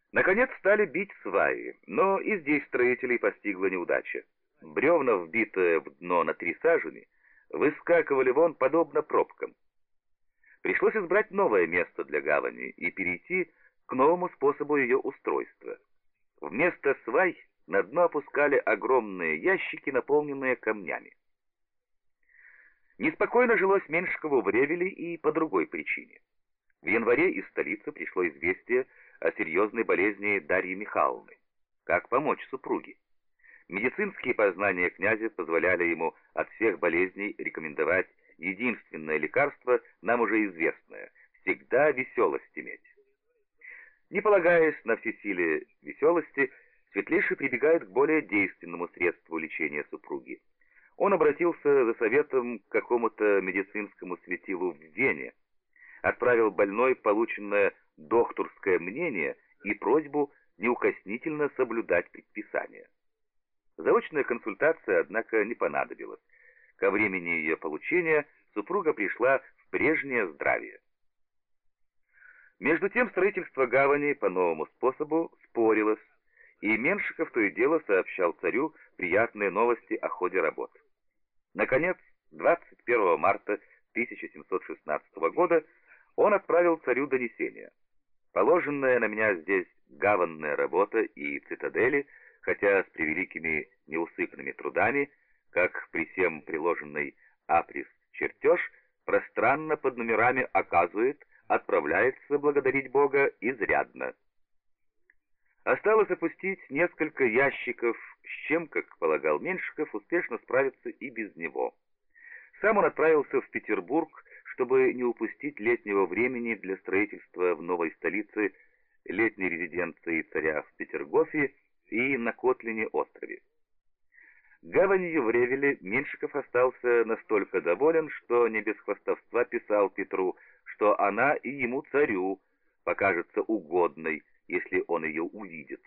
Наконец стали бить сваи, но и здесь строителей постигла неудача. Бревна, вбитые в дно на 3 сажени, выскакивали вон подобно пробкам. Пришлось избрать новое место для гавани и перейти к новому способу ее устройства. Вместо свай на дно опускали огромные ящики, наполненные камнями. Неспокойно жилось Меньшикову в Ревеле и по другой причине. В январе из столицы пришло известие о серьезной болезни Дарьи Михайловны. Как помочь супруге? Медицинские познания князя позволяли ему от всех болезней рекомендовать единственное лекарство, нам уже известное — всегда веселость иметь. Не полагаясь на всесилие веселости, Светлейший прибегает к более действенному средству лечения супруги. Он обратился за советом к какому-то медицинскому светилу в Вене, отправил больной полученное докторское мнение и просьбу неукоснительно соблюдать предписания. Заочная консультация, однако, не понадобилась. Ко времени ее получения супруга пришла в прежнее здравие. Между тем строительство гавани по новому способу спорилось, и Меншиков то и дело сообщал царю приятные новости о ходе работ. Наконец, 21 марта 1716 года он отправил царю донесение. Положенная на меня здесь гаванная работа и цитадели, хотя с превеликими неусыпными трудами, как при всем приложенный априс чертеж, пространно под номерами оказывает, отправляется благодарить Бога изрядно. Осталось опустить несколько ящиков, с чем, как полагал Меншиков, успешно справиться и без него. Сам он отправился в Петербург, чтобы не упустить летнего времени для строительства в новой столице летней резиденции царя в Петергофе и на Котлине-острове. Гаванью в Ревеле Меншиков остался настолько доволен, что не без хвастовства писал Петру, что она и ему, царю, покажется угодной, если он ее увидит.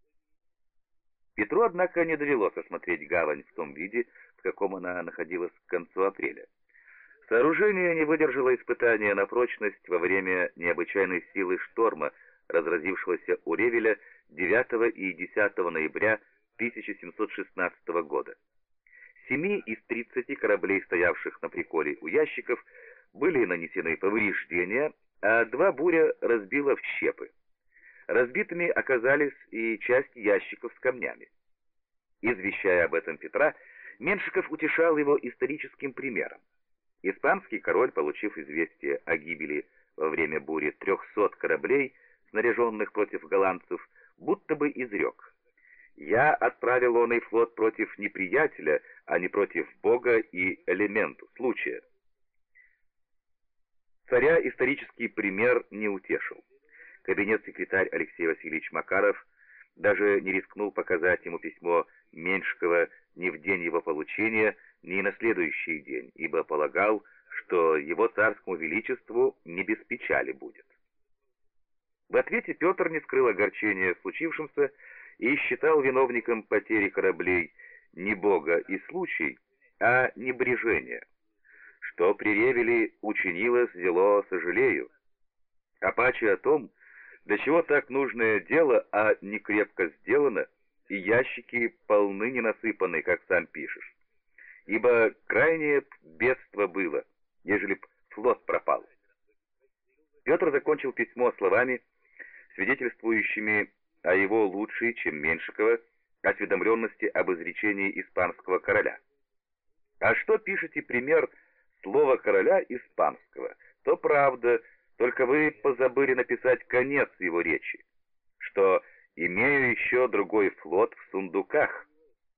Петру, однако, не довелось осмотреть гавань в том виде, в каком она находилась к концу апреля. Сооружение не выдержало испытания на прочность во время необычайной силы шторма, разразившегося у Ревеля 9 и 10 ноября 1716 года. 7 из 30 кораблей, стоявших на приколе у ящиков, были нанесены повреждения, а 2 буря разбила в щепы. Разбитыми оказались и часть ящиков с камнями. Извещая об этом Петра, Меншиков утешал его историческим примером. Испанский король, получив известие о гибели во время бури 300 кораблей, снаряженных против голландцев, будто бы изрек: «Я отправил он и флот против неприятеля, а не против Бога и элементу случая». Царя исторический пример не утешил. Кабинет-секретарь Алексей Васильевич Макаров даже не рискнул показать ему письмо Меншикова ни в день его получения, ни на следующий день, ибо полагал, что его царскому величеству не без печали будет. В ответе Петр не скрыл огорчения случившимся и считал виновником потери кораблей не Бога и случай, а небрежение. Что при Ревеле учинилось, зело сожалею. А паче о том, для чего так нужное дело, а не крепко сделано, и ящики полны не насыпаны, как сам пишешь. Ибо крайнее бедство было, ежели б флот пропал. Петр закончил письмо словами, свидетельствующими о его лучшей, чем Меншикова, осведомленности об изречении испанского короля. А что пишете пример слова короля испанского, то правда, только вы позабыли написать конец его речи, что «имею еще другой флот в сундуках».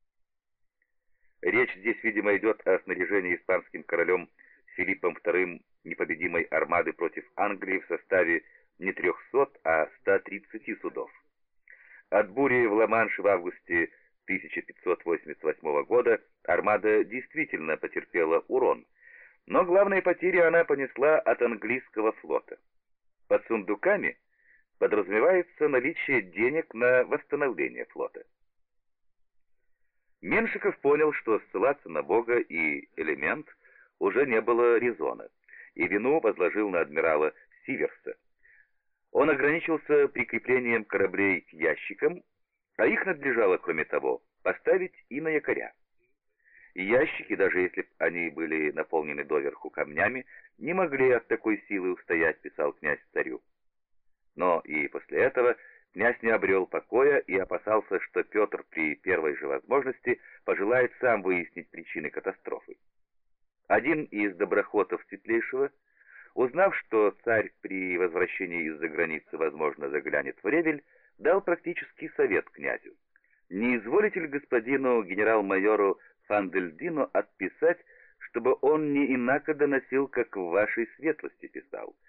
Речь здесь, видимо, идет о снаряжении испанским королем Филиппом II непобедимой армады против Англии в составе не 300, а 130 судов. От бури в Ла-Манше в августе 1588 года армада действительно потерпела урон, но главные потери она понесла от английского флота. Под сундуками подразумевается наличие денег на восстановление флота. Меншиков понял, что ссылаться на Бога и элемент уже не было резона, и вину возложил на адмирала Сиверса. Он ограничился прикреплением кораблей к ящикам, а их надлежало, кроме того, поставить и на якоря. И ящики, даже если б они были наполнены доверху камнями, не могли от такой силы устоять, писал князь царю. Но и после этого князь не обрел покоя и опасался, что Петр при первой же возможности пожелает сам выяснить причины катастрофы. Один из доброхотов Светлейшего, узнав, что царь при возвращении из-за границы, возможно, заглянет в Ревель, дал практический совет князю. «Не изволите ли господину генерал-майору Фандельдину отписать, чтобы он не инако доносил, как в вашей светлости писал,